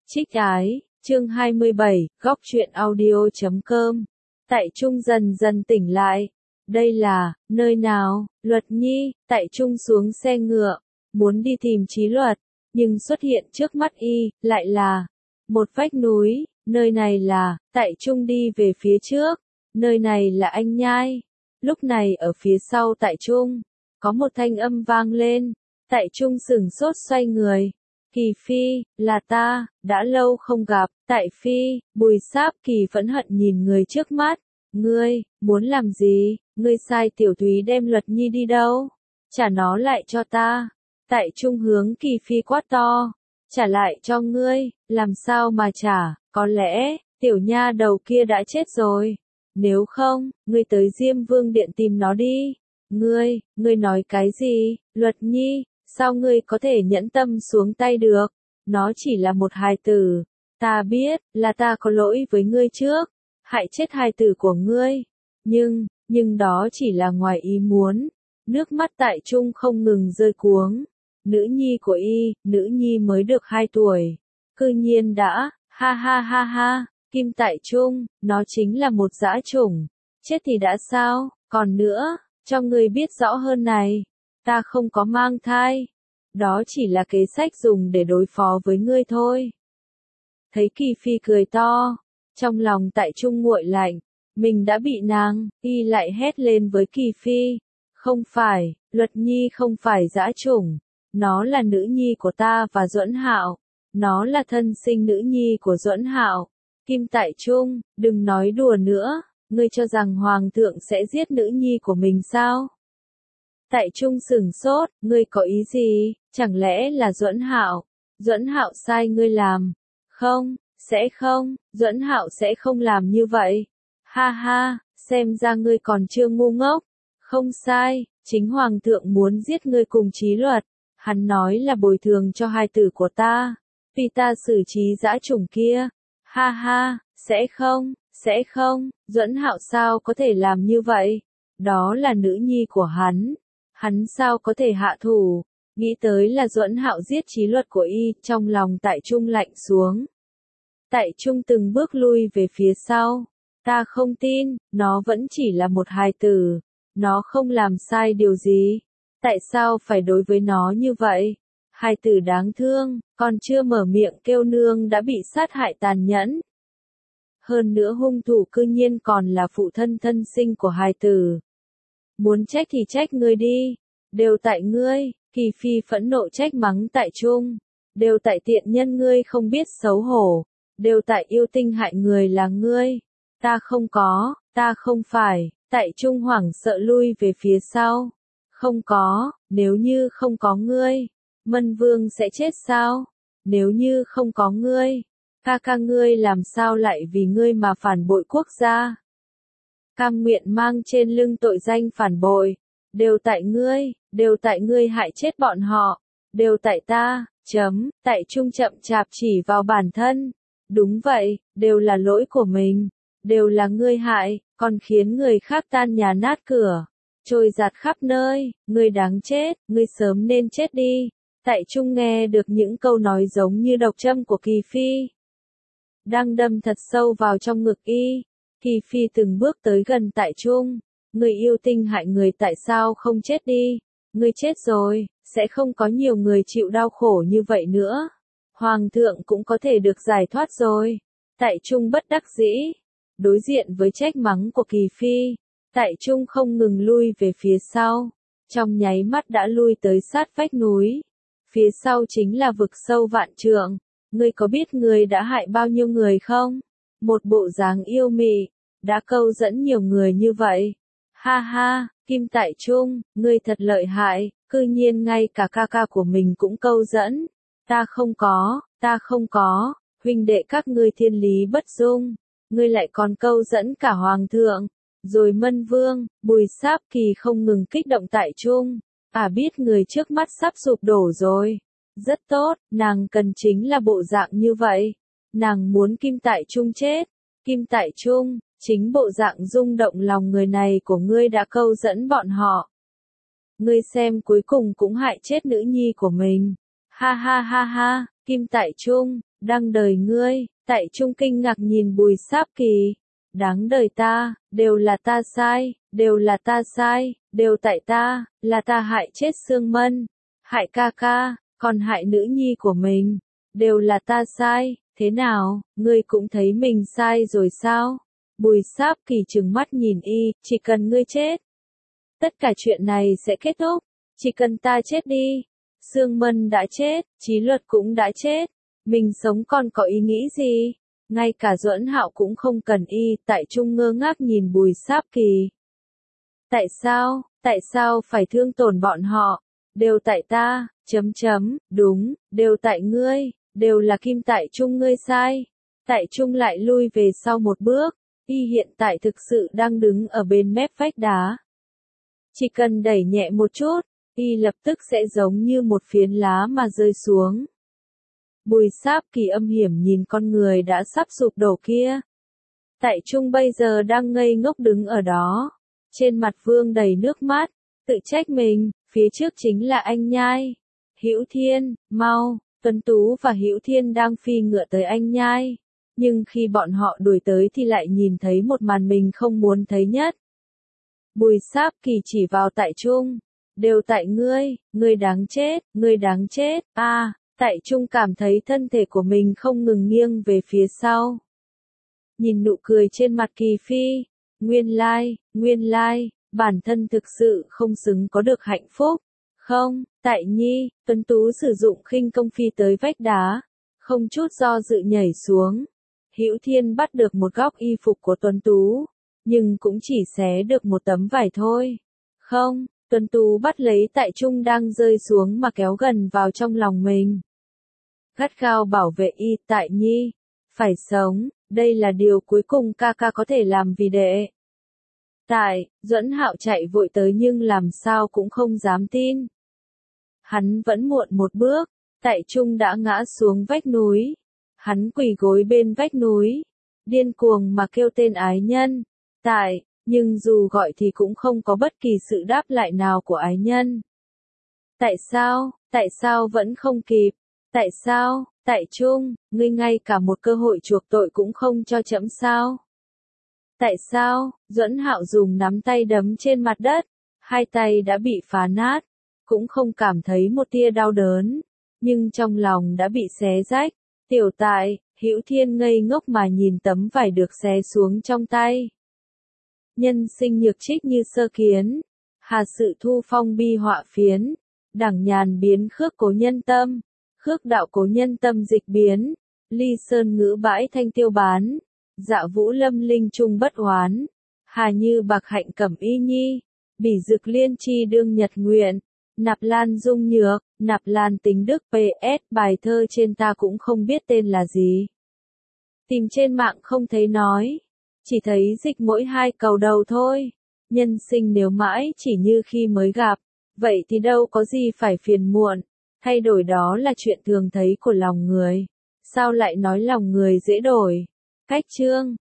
Trích ái, chương 27, góc truyện audio.com. Tại Trung dần dần tỉnh lại. Đây là, nơi nào? Luật Nhi. Tại Trung xuống xe ngựa, muốn đi tìm Chí Luật, nhưng xuất hiện trước mắt y, lại là một vách núi. Nơi này là, Tại Trung đi về phía trước, nơi này là Anh Nhai. Lúc này ở phía sau Tại Trung, có một thanh âm vang lên. Tại Trung sửng sốt xoay người. Kỳ Phi, là ta, đã lâu không gặp. Tại Phi, Bùi Sáp Kỳ phẫn hận nhìn người trước mắt. Ngươi, muốn làm gì? Ngươi sai Tiểu Thúy đem Luật Nhi đi đâu? Trả nó lại cho ta. Tại Trung hướng Kỳ Phi quát to. Trả lại cho ngươi, làm sao mà trả? Có lẽ, tiểu nha đầu kia đã chết rồi. Nếu không, ngươi tới Diêm Vương Điện tìm nó đi. Ngươi nói cái gì? Luật Nhi, sao ngươi có thể nhẫn tâm xuống tay được? Nó chỉ là một hài tử. Ta biết, là ta có lỗi với ngươi trước, hại chết hài tử của ngươi. Nhưng đó chỉ là ngoài ý muốn. Nước mắt Tại Trung không ngừng rơi cuống. Nữ nhi của y, nữ nhi mới được 2 tuổi. Cư nhiên đã, ha ha ha ha, Kim Tại Trung, nó chính là một dã chủng. Chết thì đã sao, còn nữa, cho ngươi biết rõ hơn này. Ta không có mang thai. Đó chỉ là kế sách dùng để đối phó với ngươi thôi. Thấy Kỳ Phi cười to, trong lòng Tại Trung nguội lạnh, mình đã bị nàng, y lại hét lên với Kỳ Phi. Không phải, Luật Nhi không phải dã chủng, nó là nữ nhi của ta và Duẫn Hạo, nó là thân sinh nữ nhi của Duẫn Hạo. Kim Tại Trung, đừng nói đùa nữa, ngươi cho rằng Hoàng thượng sẽ giết nữ nhi của mình sao? Tại Trung sửng sốt, ngươi có ý gì? Chẳng lẽ là Duẫn Hạo? Duẫn Hạo sai ngươi làm? Không, sẽ không, Duẫn Hạo sẽ không làm như vậy. Ha ha, xem ra ngươi còn chưa ngu ngốc. Không sai, chính Hoàng thượng muốn giết ngươi cùng Chí Luật. Hắn nói là bồi thường cho hài tử của ta, vì ta xử trí dã chủng kia. Ha ha, sẽ không, Duẫn Hạo sao có thể làm như vậy? Đó là nữ nhi của hắn sao có thể hạ thủ? Nghĩ tới là Duẫn Hạo giết Chí Luật của y, trong lòng Tại Trung lạnh xuống. Tại Trung từng bước lui về phía sau. Ta không tin, nó vẫn chỉ là một hài tử. Nó không làm sai điều gì. Tại sao phải đối với nó như vậy? Hài tử đáng thương, còn chưa mở miệng kêu nương đã bị sát hại tàn nhẫn. Hơn nữa hung thủ cư nhiên còn là phụ thân thân sinh của hài tử. Muốn trách thì trách ngươi đi. Đều tại ngươi. Kỳ Phi phẫn nộ trách mắng Tại Trung. Đều tại tiện nhân ngươi không biết xấu hổ. Đều tại yêu tinh hại người là ngươi. Ta không phải. Tại Trung hoảng sợ lui về phía sau. Không có, nếu như không có ngươi, Mân Vương sẽ chết sao? Nếu như không có ngươi, ca ngươi làm sao lại vì ngươi mà phản bội quốc gia? Cam nguyện mang trên lưng tội danh phản bội. Đều tại ngươi hại chết bọn họ. Đều tại ta, Tại Trung chậm chạp chỉ vào bản thân. Đúng vậy, đều là lỗi của mình. Đều là ngươi hại, còn khiến người khác tan nhà nát cửa. Trôi giạt khắp nơi, ngươi đáng chết, ngươi sớm nên chết đi. Tại Trung nghe được những câu nói giống như độc châm của Kỳ Phi. Đang đâm thật sâu vào trong ngực y. Kỳ Phi từng bước tới gần Tại Trung. Ngươi yêu tinh hại người tại sao không chết đi? Ngươi chết rồi, sẽ không có nhiều người chịu đau khổ như vậy nữa. Hoàng thượng cũng có thể được giải thoát rồi. Tại Trung bất đắc dĩ. Đối diện với trách mắng của Kỳ Phi. Tại Trung không ngừng lui về phía sau, trong nháy mắt đã lui tới sát vách núi. Phía sau chính là vực sâu vạn trượng. Ngươi có biết ngươi đã hại bao nhiêu người không? Một bộ dáng yêu mị, đã câu dẫn nhiều người như vậy. Ha ha, Kim Tại Trung, ngươi thật lợi hại, cư nhiên ngay cả ca của mình cũng câu dẫn. Ta không có, huynh đệ các ngươi thiên lý bất dung. Ngươi lại còn câu dẫn cả Hoàng thượng. Rồi Mân Vương, Bùi Sáp Kỳ không ngừng kích động Tại Trung. Biết người trước mắt sắp sụp đổ rồi. Rất tốt, nàng cần chính là bộ dạng như vậy. Nàng muốn Kim Tại Trung chết. Kim Tại Trung, chính bộ dạng rung động lòng người này của ngươi đã câu dẫn bọn họ. Ngươi xem cuối cùng cũng hại chết nữ nhi của mình. Ha ha ha ha, Kim Tại Trung, Đăng đời ngươi, tại trung kinh ngạc nhìn Bùi Sáp Kỳ. Đáng đời ta, đều là ta sai, đều là ta sai, đều tại ta, là ta hại chết Sương Mân, hại ca ca, còn hại nữ nhi của mình, đều là ta sai, thế nào, ngươi cũng thấy mình sai rồi sao? Bùi Sáp Kỳ trừng mắt nhìn y, chỉ cần ngươi chết, tất cả chuyện này sẽ kết thúc, chỉ cần ta chết đi. Sương Mân đã chết, Chí Luật cũng đã chết, mình sống còn có ý nghĩ gì? Ngay cả Duẫn Hạo cũng không cần y, tại trung ngơ ngác nhìn Bùi Sáp Kỳ. Tại sao phải thương tổn bọn họ? Đều tại ta, đúng, đều tại ngươi, đều là Kim tại trung ngươi sai. Tại trung lại lui về sau một bước, y hiện tại thực sự đang đứng ở bên mép vách đá. Chỉ cần đẩy nhẹ một chút, y lập tức sẽ giống như một phiến lá mà rơi xuống. Bùi Sáp Kỳ âm hiểm nhìn con người đã sắp sụp đổ kia. Tại trung bây giờ đang ngây ngốc đứng ở đó. Trên mặt vương đầy nước mắt, tự trách mình, phía trước chính là anh nhai. Hữu Thiên, mau, Tuấn Tú và Hữu Thiên đang phi ngựa tới anh nhai. Nhưng khi bọn họ đuổi tới thì lại nhìn thấy một màn mình không muốn thấy nhất. Bùi Sáp Kỳ chỉ vào tại trung. Đều tại ngươi đáng chết, Tại trung cảm thấy thân thể của mình không ngừng nghiêng về phía sau. Nhìn nụ cười trên mặt Kỳ Phi, nguyên lai, bản thân thực sự không xứng có được hạnh phúc. Không, Tại Nhi, Tuấn Tú sử dụng khinh công phi tới vách đá, không chút do dự nhảy xuống. Hữu Thiên bắt được một góc y phục của Tuấn Tú, nhưng cũng chỉ xé được một tấm vải thôi. Không, Tuấn Tú bắt lấy Tại Trung đang rơi xuống mà kéo gần vào trong lòng mình. Gắt gao bảo vệ y. Tại Nhi, phải sống, đây là điều cuối cùng ca ca có thể làm vì đệ. Duẫn Hạo chạy vội tới nhưng làm sao cũng không dám tin. Hắn vẫn muộn một bước, Tại Trung đã ngã xuống vách núi. Hắn quỳ gối bên vách núi, điên cuồng mà kêu tên ái nhân. Nhưng dù gọi thì cũng không có bất kỳ sự đáp lại nào của ái nhân. Tại sao vẫn không kịp? Tại sao, Tại Trung, ngươi ngay cả một cơ hội chuộc tội cũng không cho trẫm sao? Tại sao? Duẫn Hạo dùng nắm tay đấm trên mặt đất, hai tay đã bị phá nát, cũng không cảm thấy một tia đau đớn, nhưng trong lòng đã bị xé rách. Tiểu Tại, Hữu Thiên ngây ngốc mà nhìn tấm vải được xé xuống trong tay. Nhân sinh nhược trích như sơ kiến, hà sự thu phong bi họa phiến, đẳng nhàn biến khước cố nhân tâm, khước đạo cố nhân tâm dịch biến, ly sơn ngữ bãi thanh tiêu bán, dạ vũ lâm linh trung bất oán, hà như bạc hạnh cẩm y nhi, bỉ dực liên chi đương nhật nguyện, nạp lan dung nhược, nạp lan tính đức PS. Bài thơ trên ta cũng không biết tên là gì. Tìm trên mạng không thấy nói, chỉ thấy dịch mỗi hai cầu đầu thôi. Nhân sinh nếu mãi chỉ như khi mới gặp, vậy thì đâu có gì phải phiền muộn, thay đổi đó là chuyện thường thấy của lòng người. Sao lại nói lòng người dễ đổi? Cách chương